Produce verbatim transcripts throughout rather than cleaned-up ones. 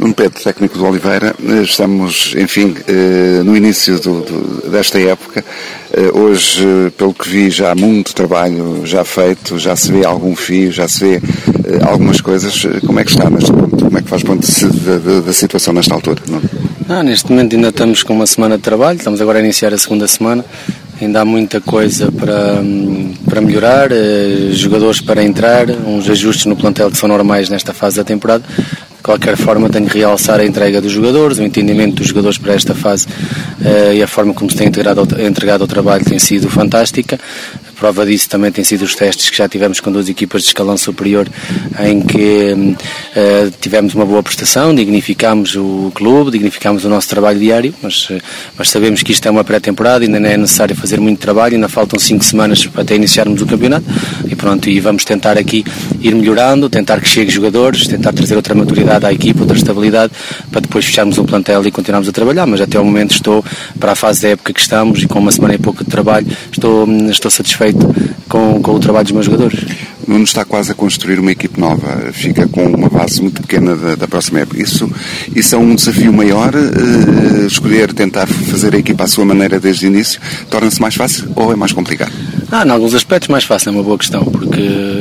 Nuno Pedro, técnico do Oliveira, estamos, enfim, no início do, do, desta época. Hoje, pelo que vi, já há muito trabalho já feito, já se vê algum fio, já se vê algumas coisas. Como é que está neste ponto? Como é que faz ponto da, da, da situação nesta altura? Não? Ah, neste momento ainda estamos com uma semana de trabalho, estamos agora a iniciar a segunda semana. Ainda há muita coisa para, para melhorar, eh, jogadores para entrar, uns ajustes no plantel que são normais nesta fase da temporada. De qualquer forma, tenho que realçar a entrega dos jogadores, o entendimento dos jogadores para esta fase eh, e a forma como se tem integrado, entregado ao trabalho tem sido fantástica. A prova disso também tem sido os testes que já tivemos com duas equipas de escalão superior, em que eh, tivemos uma boa prestação, dignificámos o clube, dignificámos o nosso trabalho diário, mas, mas sabemos que isto é uma pré-temporada, ainda não é necessário fazer muito trabalho, ainda faltam cinco semanas até iniciarmos o campeonato e pronto, e vamos tentar aqui ir melhorando, tentar que chegue jogadores, tentar trazer outra maturidade à equipa, outra estabilidade, para depois fecharmos o plantel e continuarmos a trabalhar, mas até ao momento estou, para a fase da época que estamos e com uma semana e pouco de trabalho, estou, estou satisfeito com, com o trabalho dos meus jogadores. Nuno está quase a construir uma equipe nova, fica com uma base muito pequena da, da próxima época. Isso, isso é um desafio maior, uh, escolher, tentar fazer a equipa à sua maneira desde o início, torna-se mais fácil ou é mais complicado? Ah, em alguns aspectos mais fácil, é uma boa questão, porque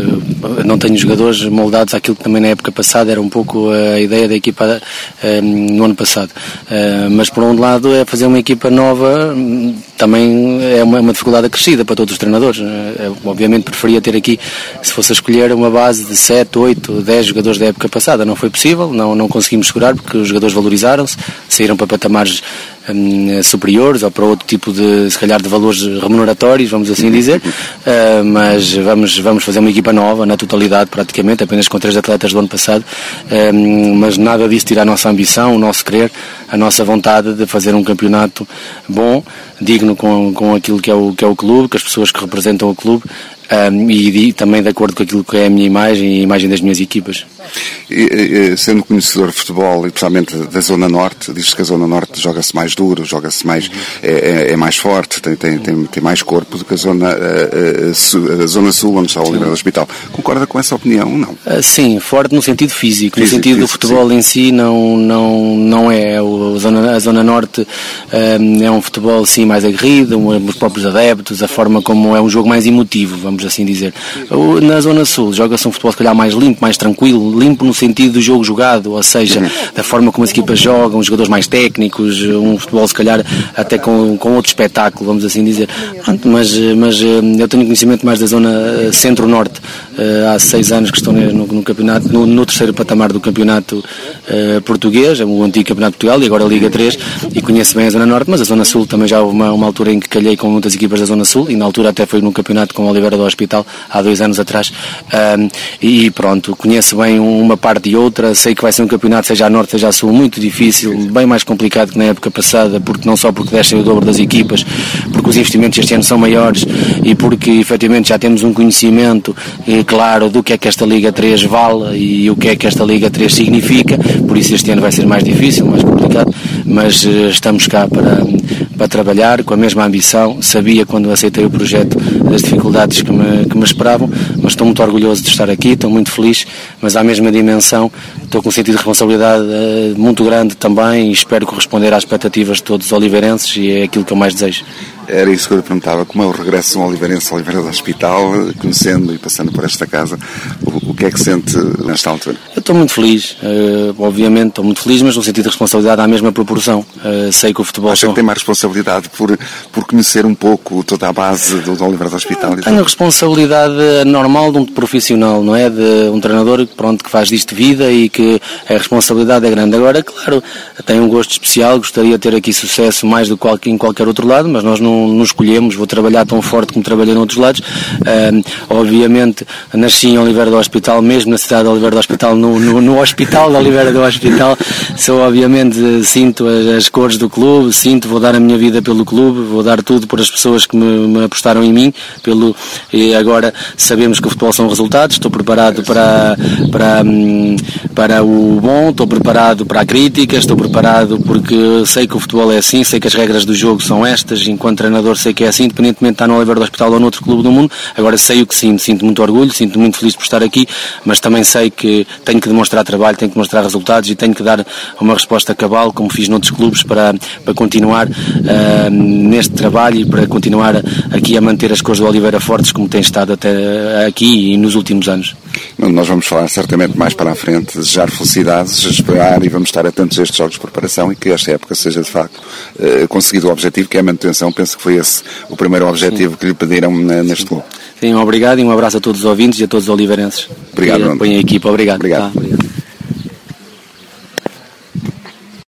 não tenho jogadores moldados àquilo que também na época passada era um pouco a ideia da equipa uh, no ano passado. Uh, mas por um lado é fazer uma equipa nova, também é uma, uma dificuldade acrescida para todos os treinadores. Uh, obviamente preferia ter aqui, se fosse a escolher, uma base de sete, oito, dez jogadores da época passada. Não foi possível, não, não conseguimos segurar porque os jogadores valorizaram-se, saíram para patamares um, superiores ou para outro tipo de, se calhar, de valores remuneratórios, vamos assim dizer, uh, mas vamos, vamos fazer uma equipa nova, na totalidade praticamente, apenas com três atletas do ano passado, um, mas nada disso tira a nossa ambição, o nosso querer, a nossa vontade de fazer um campeonato bom, digno com, com aquilo que é, o, que é o clube, com as pessoas que representam o clube, um, e, e também de acordo com aquilo que é a minha imagem e a imagem das minhas equipas. E, e, sendo conhecedor de futebol, e especialmente da Zona Norte, diz-se que a Zona Norte joga-se mais duro, joga-se mais, é, é, é mais forte, tem, tem, tem, tem mais corpo do que a Zona, a, a, a zona Sul, onde está o Oliveira do Hospital. Concorda com essa opinião ou não? Uh, sim, forte no sentido físico, físico no sentido físico, do futebol sim. Em si não, não, não é. O, a, zona, a Zona Norte um, é um futebol sim mais aguerrido, os próprios adeptos, a forma como é um jogo mais emotivo, vamos assim dizer. O, na Zona Sul joga-se um futebol se calhar mais limpo, mais tranquilo, limpo no sentido do jogo jogado, ou seja, uhum. da forma como as equipas jogam, os jogadores mais técnicos, um futebol se calhar até com, com outro espetáculo, vamos assim dizer. Pronto, mas, mas eu tenho conhecimento mais da zona centro-norte, há seis anos que estou no, no campeonato, no, no terceiro patamar do campeonato uh, português, o antigo campeonato de Portugal e agora a Liga três, e conheço bem a Zona Norte, mas a Zona Sul também já houve uma, uma altura em que calhei com muitas equipas da Zona Sul, e na altura até foi no campeonato com o Oliveira do Hospital, há dois anos atrás, um, e pronto, conheço bem uma parte e outra, sei que vai ser um campeonato, seja a Norte, seja a Sul, muito difícil, bem mais complicado que na época passada, porque não só porque descem o dobro das equipas, porque os investimentos este ano são maiores e porque efetivamente já temos um conhecimento eh, claro do que é que esta Liga três vale e o que é que esta Liga três significa, por isso este ano vai ser mais difícil, mais complicado, mas eh, estamos cá para, para trabalhar com a mesma ambição. Sabia quando aceitei o projeto as dificuldades que me, que me esperavam, mas estou muito orgulhoso de estar aqui, estou muito feliz, mas à mesma dimensão estou com um sentido de responsabilidade uh, muito grande também e espero corresponder às expectativas de todos os oliveirenses e é aquilo que eu mais desejo. Era isso que eu lhe perguntava, como é o regresso de um oliveirense ao Oliveira do Hospital, conhecendo e passando por esta casa, o, o que é que sente nesta altura? Eu estou muito feliz, uh, obviamente estou muito feliz, mas no sentido de responsabilidade à mesma proporção. Uh, sei que o futebol... Acha que tem mais responsabilidade por, por conhecer um pouco toda a base do, do Oliveira do Hospital? Tenho a responsabilidade normal de um profissional, não é? De um treinador pronto, que faz disto vida e que a responsabilidade é grande. Agora, claro, tenho um gosto especial, gostaria de ter aqui sucesso mais do que em qualquer outro lado, mas nós não não escolhemos, vou trabalhar tão forte como trabalhei noutros lados. Uh, obviamente nasci em Oliveira do Hospital, mesmo na cidade de Oliveira do Hospital, no, no, no hospital de Oliveira do Hospital, sou obviamente, sinto as, as cores do clube, sinto, vou dar a minha vida pelo clube, vou dar tudo por as pessoas que me, me apostaram em mim, pelo, e agora sabemos que o futebol são resultados, estou preparado para, para, para o bom, estou preparado para a crítica, estou preparado porque sei que o futebol é assim, sei que as regras do jogo são estas, enquanto treinador sei que é assim, independentemente de estar no Oliveira do Hospital ou noutro clube do mundo. Agora sei o que sinto, sinto muito orgulho, sinto muito feliz por estar aqui, mas também sei que tenho que demonstrar trabalho, tenho que demonstrar resultados e tenho que dar uma resposta cabal, como fiz noutros clubes, para, para continuar uh, neste trabalho e para continuar aqui a manter as cores do Oliveira fortes, como tem estado até aqui e nos últimos anos. Nós vamos falar certamente mais para a frente, desejar felicidades, esperar e vamos estar atentos a estes jogos de preparação e que esta época seja de facto uh, conseguido o objetivo, que é a manutenção. Penso que foi esse o primeiro objetivo Sim. que lhe pediram neste clube. Sim, obrigado e um abraço a todos os ouvintes e a todos os oliveirenses. Obrigado, Nuno. Põe a equipa, obrigado. Obrigado. Tá, obrigado.